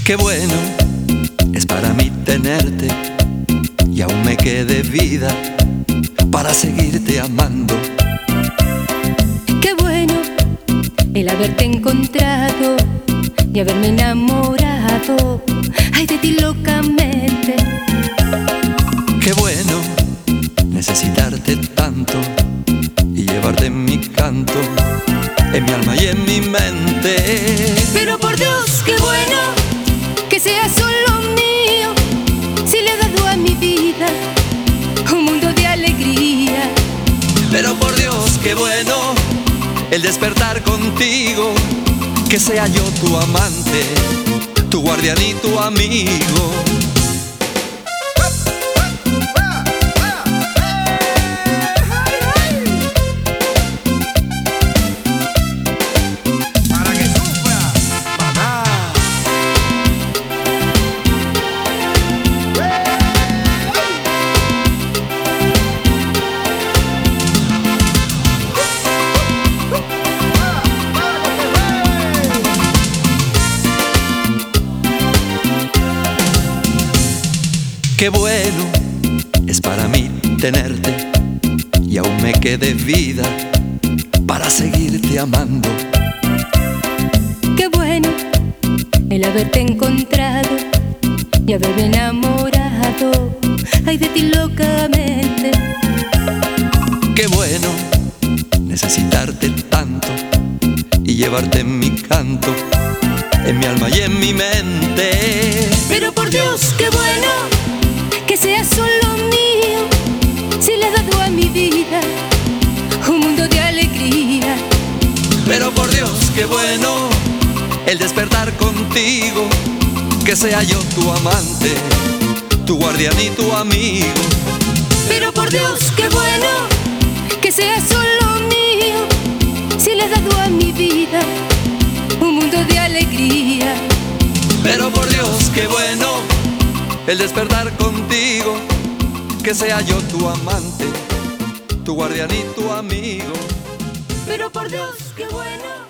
Qué bueno es para mí tenerte y aún me quede vida para seguirte amando. Qué bueno el haberte encontrado y haberme enamorado, ay, de ti locamente. Qué bueno necesitarte tanto y llevarte en mi canto, en mi alma y en mi mente. Pero por Dios, qué bueno que sea solo mío, si le he dado a mi vida un mundo de alegría. Pero por Dios, qué bueno el despertar contigo, que sea yo tu amante, tu guardián y tu amigo. Qué bueno es para mí tenerte y aún me quede vida para seguirte amando. Qué bueno el haberte encontrado y haberme enamorado, ay, de ti locamente. Qué bueno necesitarte tanto y llevarte en mi canto, en mi alma y en mi mente. Pero por Dios, qué bueno que sea solo mío, si le he dado a mi vida un mundo de alegría. Pero por Dios, qué bueno el despertar contigo, que sea yo tu amante, tu guardián y tu amigo. Pero por Dios, qué bueno que sea solo mío, si le he dado a mi vida un mundo de alegría. Pero por Dios, qué bueno el despertar contigo, que sea yo tu amante, tu guardián y tu amigo. Pero por Dios, qué bueno